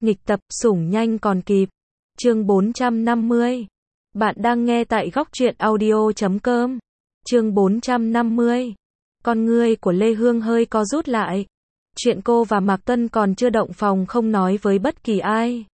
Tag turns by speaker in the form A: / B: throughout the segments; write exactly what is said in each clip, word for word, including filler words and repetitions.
A: Nghịch tập, sủng nhanh còn kịp. Chương bốn trăm năm mươi. Bạn đang nghe tại góc truyện audio chấm com. Chương bốn trăm năm mươi. Con ngươi của Lê Hương hơi co rút lại. Chuyện cô và Mạc Tuân còn chưa động phòng không nói với bất kỳ ai.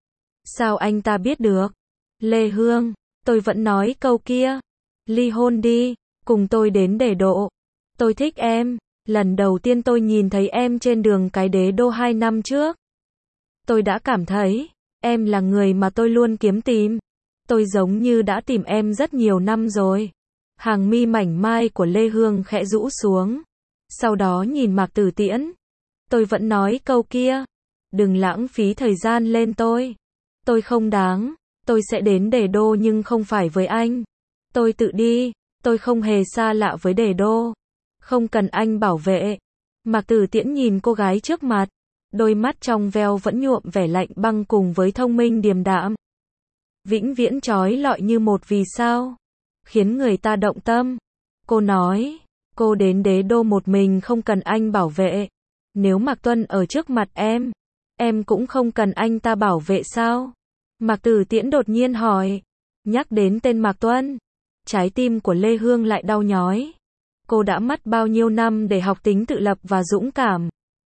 A: Sao anh ta biết được? Lê Hương, tôi vẫn nói câu kia. Ly hôn đi, cùng tôi đến để độ. Tôi thích em. Lần đầu tiên tôi nhìn thấy em trên đường Cái Đế Đô hai năm trước. Tôi đã cảm thấy, em là người mà tôi luôn kiếm tìm. Tôi giống như đã tìm em rất nhiều năm rồi. Hàng mi mảnh mai của Lê Hương khẽ rũ xuống. Sau đó nhìn Mạc Tử Tiễn. Tôi vẫn nói câu kia. Đừng lãng phí thời gian lên tôi. Tôi không đáng. Tôi sẽ đến Đế Đô nhưng không phải với anh. Tôi tự đi. Tôi không hề xa lạ với Đế Đô. Không cần anh bảo vệ. Mạc Tử Tiễn nhìn cô gái trước mặt. Đôi mắt trong veo vẫn nhuộm vẻ lạnh băng cùng với thông minh điềm đạm. Vĩnh viễn trói lọi như một vì sao. Khiến người ta động tâm. Cô nói, cô đến Đế Đô một mình không cần anh bảo vệ. Nếu Mạc Tuân ở trước mặt em, em cũng không cần anh ta bảo vệ sao? Mạc Tử Tiễn đột nhiên hỏi. Nhắc đến tên Mạc Tuân, trái tim của Lê Hương lại đau nhói. Cô đã mất bao nhiêu năm để học tính tự lập và dũng cảm.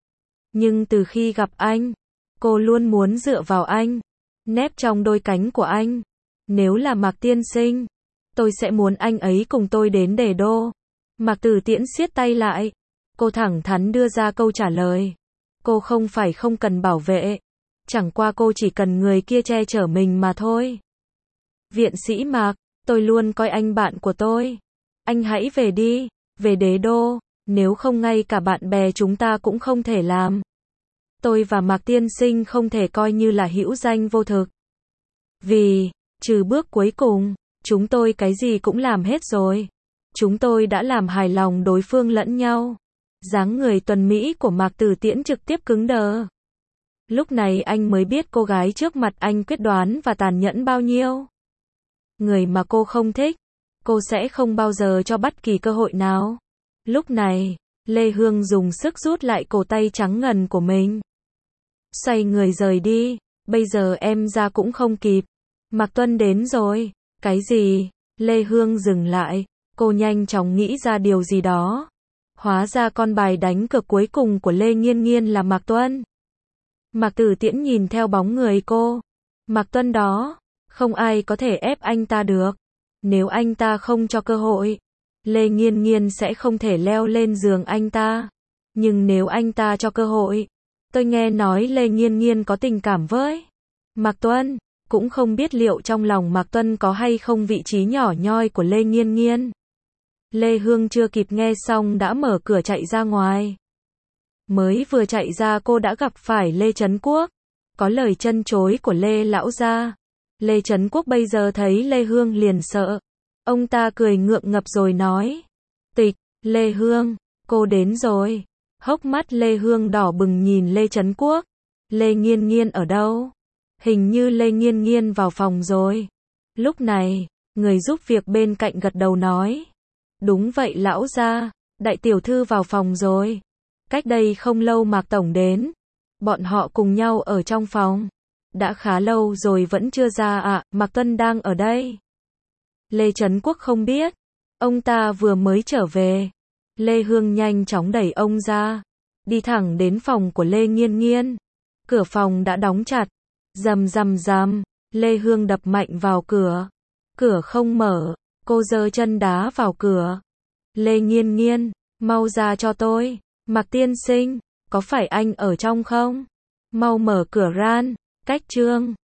A: Nhưng từ khi gặp anh, cô luôn muốn dựa vào anh, nép trong đôi cánh của anh. Nếu là Mạc tiên sinh, tôi sẽ muốn anh ấy cùng tôi đến Đế Đô. Mạc Tử Tiễn siết tay lại. Cô thẳng thắn đưa ra câu trả lời. Cô không phải không cần bảo vệ. Chẳng qua cô chỉ cần người kia che chở mình mà thôi. Viện sĩ Mạc, tôi luôn coi anh bạn của tôi. Anh hãy về đi, về Đế Đô. Nếu không ngay cả bạn bè chúng ta cũng không thể làm. Tôi và Mạc tiên sinh không thể coi như là hữu danh vô thực. Vì, trừ bước cuối cùng, chúng tôi cái gì cũng làm hết rồi. Chúng tôi đã làm hài lòng đối phương lẫn nhau. Dáng người tuần mỹ của Mạc Tử Tiễn trực tiếp cứng đờ. Lúc này anh mới biết cô gái trước mặt anh quyết đoán và tàn nhẫn bao nhiêu. Người mà cô không thích, cô sẽ không bao giờ cho bất kỳ cơ hội nào. Lúc này, Lê Hương dùng sức rút lại cổ tay trắng ngần của mình. Xoay người rời đi, bây giờ em ra cũng không kịp. Mạc Tuân đến rồi. Cái gì? Lê Hương dừng lại, cô nhanh chóng nghĩ ra điều gì đó. Hóa ra con bài đánh cược cuối cùng của Lê Nghiên Nghiên là Mạc Tuân. Mạc Tử Tiễn nhìn theo bóng người cô. Mạc Tuân đó, không ai có thể ép anh ta được. Nếu anh ta không cho cơ hội, Lê Nghiên Nghiên sẽ không thể leo lên giường anh ta. Nhưng nếu anh ta cho cơ hội, tôi nghe nói Lê Nghiên Nghiên có tình cảm với Mạc Tuân, cũng không biết liệu trong lòng Mạc Tuân có hay không vị trí nhỏ nhoi của Lê Nghiên Nghiên. Lê Hương chưa kịp nghe xong đã mở cửa chạy ra ngoài. Mới vừa chạy ra cô đã gặp phải Lê Trấn Quốc. Có lời chân chối của Lê lão gia. Lê Trấn Quốc bây giờ thấy Lê Hương liền sợ. Ông ta cười ngượng ngập rồi nói. Tịch, Lê Hương, cô đến rồi. Hốc mắt Lê Hương đỏ bừng nhìn Lê Trấn Quốc. Lê Nghiên Nghiên ở đâu? Hình như Lê Nghiên Nghiên vào phòng rồi. Lúc này, người giúp việc bên cạnh gật đầu nói. Đúng vậy lão gia, đại tiểu thư vào phòng rồi. Cách đây không lâu Mạc Tổng đến. Bọn họ cùng nhau ở trong phòng. Đã khá lâu rồi vẫn chưa ra ạ, à, Mạc Tuân đang ở đây. Lê Trấn Quốc không biết. Ông ta vừa mới trở về. Lê Hương nhanh chóng đẩy ông ra. Đi thẳng đến phòng của Lê Nghiên Nghiên. Cửa phòng đã đóng chặt. Rầm rầm rầm. Lê Hương đập mạnh vào cửa. Cửa không mở. Cô giơ chân đá vào cửa. Lê Nghiên Nghiên, mau ra cho tôi. Mạc tiên sinh, có phải anh ở trong không? Mau mở cửa ran. Cách chương